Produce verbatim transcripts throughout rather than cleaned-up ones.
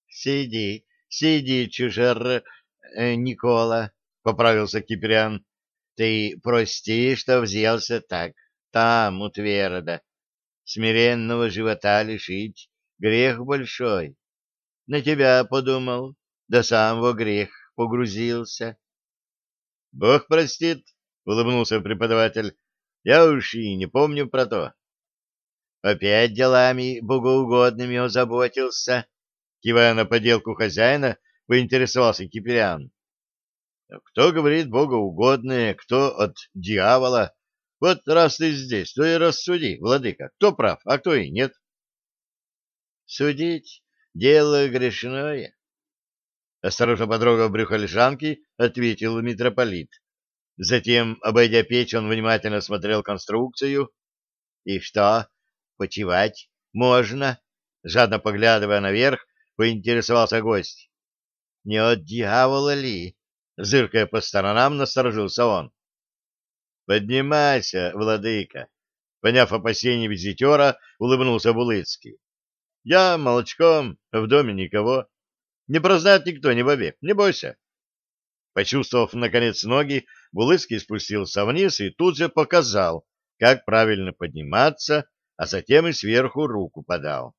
Сиди, сиди, чужер... э, Никола, — поправился Киприан. — Ты прости, что взялся так, там, у Тверда. Смиренного живота лишить — грех большой. На тебя подумал, да сам во грех погрузился. — Бог простит, — улыбнулся преподаватель. — Я уж и не помню про то. — Опять делами богоугодными озаботился, — кивая на поделку хозяина, поинтересовался Киприан. — Кто говорит богоугодное, кто от дьявола? Вот раз ты здесь, то и рассуди, владыка, кто прав, а кто и нет. — Судить — дело грешное, — осторожно потрогав брюхо лежанки, ответил митрополит. Затем, обойдя печь, он внимательно смотрел конструкцию. — И что, почивать можно? — жадно поглядывая наверх, поинтересовался гость. — Не от дьявола ли? — зыркая по сторонам, насторожился он. — Поднимайся, владыка! — поняв опасения визитера, улыбнулся Булыцкий. — Я молочком, в доме никого. Не прознает никто, не бобе, не бойся. Почувствовав, наконец, ноги, Булыцкий спустился вниз и тут же показал, как правильно подниматься, а затем и сверху руку подал.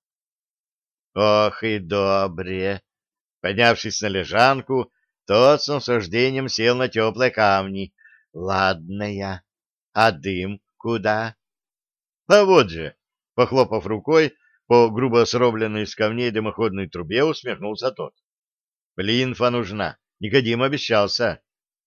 Ох и добре! Поднявшись на лежанку, тот с наслаждением сел на теплые камни. Ладно я. А дым куда? А вот же, похлопав рукой по грубо сробленной из камней дымоходной трубе, усмехнулся тот. Плинфа нужна. Никодим обещался.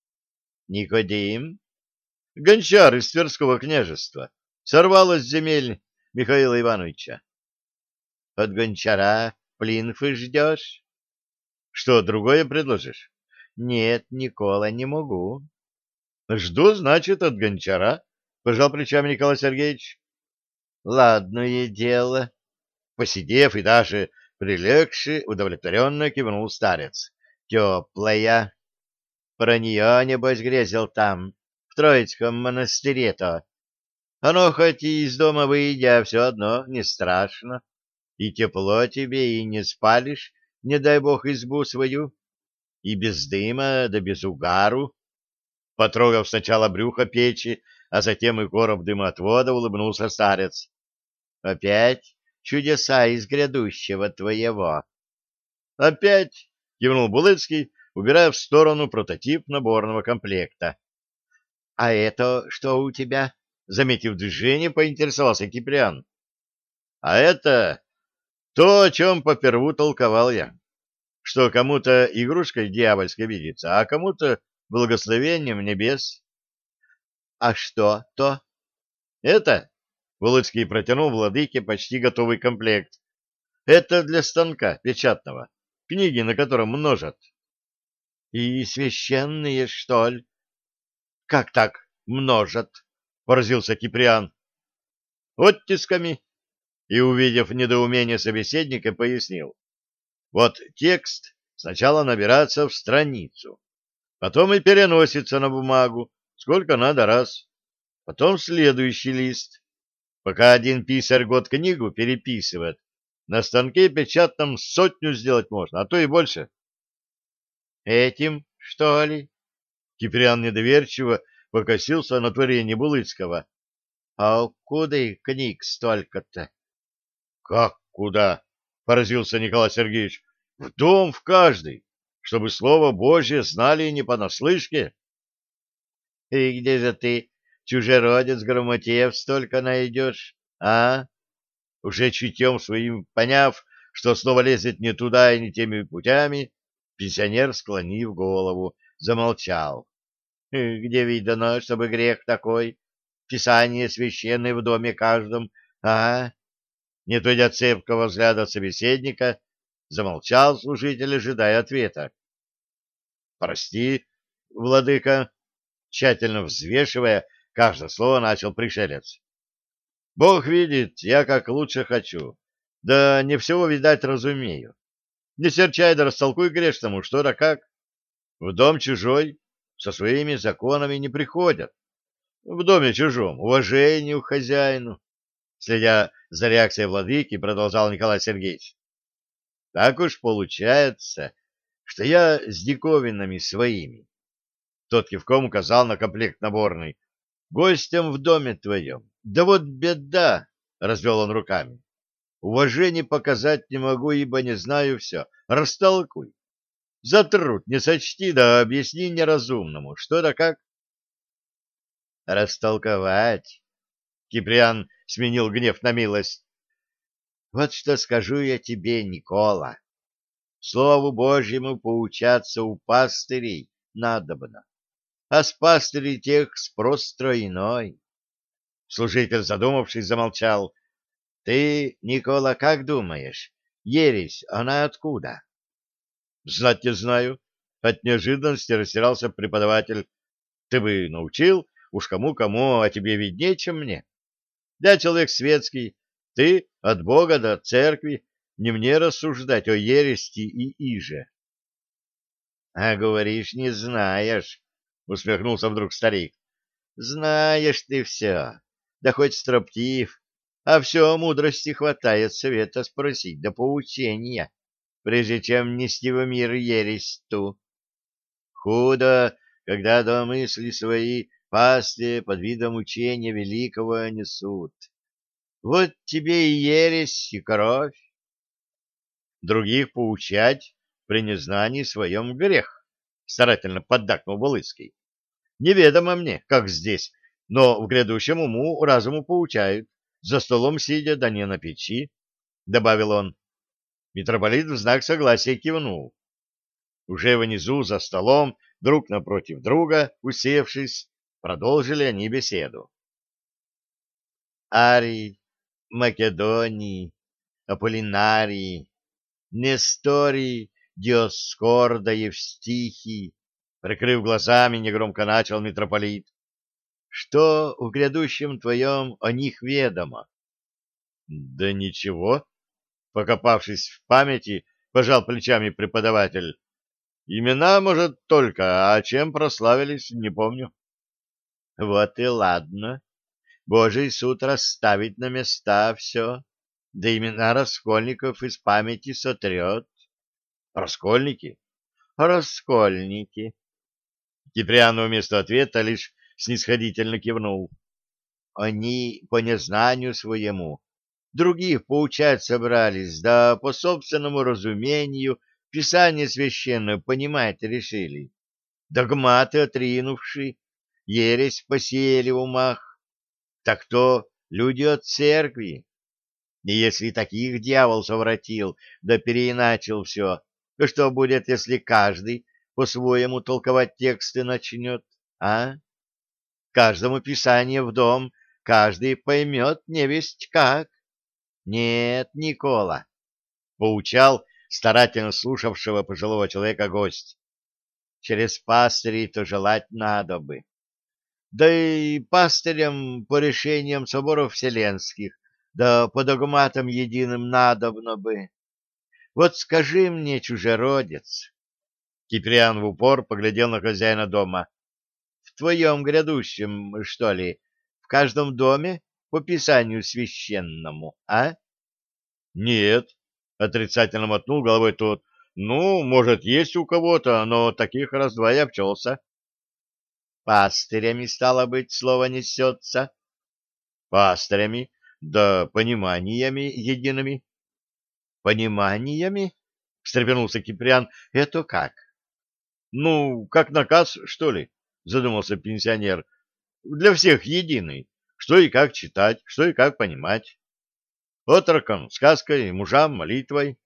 Никодим? Гончар из Тверского княжества. Сорвалось с земель Михаила Ивановича. От гончара плинфы ждешь? Что, другое предложишь? Нет, Никола, не могу. Жду, значит, от гончара, пожал плечами Николай Сергеевич. Ладное дело. Посидев и даже прилегши, удовлетворенно кивнул старец. Теплая. Про нее, небось, грезил там, в Троицком монастыре-то. Оно хоть и из дома выйдя, все одно не страшно. И тепло тебе, и не спалишь, не дай бог, избу свою. И без дыма, да без угару. Потрогав сначала брюхо печи, а затем и короб дымоотвода, улыбнулся старец. Опять чудеса из грядущего твоего. Опять, кивнул Булыцкий, убирая в сторону прототип наборного комплекта. — А это что у тебя? — заметив движение, поинтересовался Киприан. — А это то, о чем поперву толковал я, что кому-то игрушкой дьявольской видится, а кому-то благословением небес. — А что то? — Это, — Булыцкий протянул владыке почти готовый комплект, — это для станка печатного, книги на котором множат. — И священные, что ли? — Как так множат? — поразился Киприан. — Оттисками. И, увидев недоумение собеседника, пояснил. Вот текст сначала набирается в страницу, потом и переносится на бумагу, сколько надо раз, потом следующий лист. Пока один писарь год книгу переписывает, на станке печатном сотню сделать можно, а то и больше. — Этим, что ли? Киприан недоверчиво покосился на творение Булыцкого. — А куда и книг столько-то? — Как куда? — поразился Николай Сергеевич. — В дом, в каждый, чтобы слово Божье знали не понаслышке. — И где же ты, чужеродец Грамотеев, столько найдешь, а? Уже чутьем своим поняв, что снова лезет не туда и не теми путями, пенсионер, склонив голову, замолчал. Где видано, чтобы грех такой? Писание священное в доме каждом, а? Не отводя цепкого взгляда от собеседника, замолчал служитель, ожидая ответа. — Прости, владыка, — тщательно взвешивая каждое слово, начал пришелец. — Бог видит, я как лучше хочу, да не всего, видать, разумею. Не серчай да растолкуй грешному, что да как. В дом чужой со своими законами не приходят. В доме чужом уважению к хозяину. Следя за реакцией владыки, продолжал Николай Сергеевич. Так уж получается, что я с диковинами своими. Тот кивком указал на комплект наборный. Гостем в доме твоем. Да вот беда, развел он руками. Уважение показать не могу, ибо не знаю все. Растолкуй. За труд не сочти, да объясни неразумному. Что да как? Растолковать. Киприан сменил гнев на милость. Вот что скажу я тебе, Никола. Слову Божьему поучаться у пастырей надобно, а с пастырей тех спрос тройной. Служитель, задумавшись, замолчал. Ты, Никола, как думаешь, ересь, она откуда? Знать не знаю. От неожиданности растерялся преподаватель. Ты бы научил, уж кому-кому, а тебе виднее, чем мне. Я человек светский, ты от Бога до церкви, не мне рассуждать о ерести и иже. — А говоришь, не знаешь, — усмехнулся вдруг старик. — Знаешь ты все, да хоть строптив, а все мудрости хватает совета спросить да поучения, прежде чем нести в мир ересь ту. Худо, когда до мысли свои пасти под видом учения великого несут. Вот тебе и ересь, и кровь. Других поучать при незнании своем грех, старательно поддакнул Балыцкий. Неведомо мне, как здесь, но в грядущем уму разуму поучают, за столом сидя, да не на печи, — добавил он. Митрополит в знак согласия кивнул. Уже внизу, за столом, друг напротив друга, усевшись, продолжили они беседу. Арий, Македонии, Аполлинарии, Несторий, Диоскор да Евстихий, прикрыв глазами, негромко начал митрополит. Что в грядущем твоем о них ведомо? Да ничего, покопавшись в памяти, пожал плечами преподаватель. Имена, может, только, а чем прославились, не помню. Вот и ладно. Божий суд расставить на места все, да имена раскольников из памяти сотрет. Раскольники? Раскольники. Киприан вместо ответа лишь снисходительно кивнул. Они по незнанию своему других поучать собрались, да по собственному разумению Писание священное понимать решили. Догматы отринувши, ересь посеяли в умах. Так то люди от церкви. И если таких дьявол совратил, да переиначил все, то что будет, если каждый по-своему толковать тексты начнет, а? Каждому Писание в дом, каждый поймет невесть как. Нет, Никола, — поучал старательно слушавшего пожилого человека гость. Через пастырей то желать надо бы. Да и пастырям по решениям соборов вселенских, да по догматам единым надобно бы. Вот скажи мне, чужеродец, Киприан в упор поглядел на хозяина дома, в твоем грядущем, что ли, в каждом доме по писанию священному, а? Нет, отрицательно мотнул головой тот. Ну, может, есть у кого-то, но таких раз-два и обчелся. Пастырями, стало быть, слово несется. Пастырями, да пониманиями едиными. Пониманиями? Встрепенулся Киприан. Это как? Ну, как наказ, что ли? Задумался пенсионер. Для всех единый. Что и как читать, что и как понимать. Отрокам сказкой, мужам молитвой.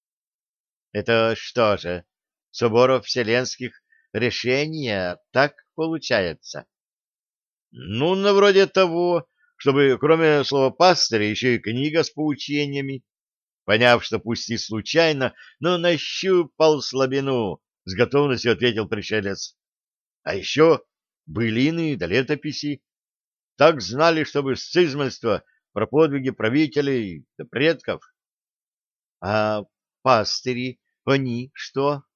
Это что же, соборов вселенских решения так получается? Ну, на вроде того, чтобы кроме слова пастыря еще и книга с поучениями. Поняв, что пусть и случайно, но нащупал слабину, с готовностью ответил пришелец. А еще былины да летописи. Так знали, чтобы с измальства про подвиги правителей да предков. А пастыри, они что?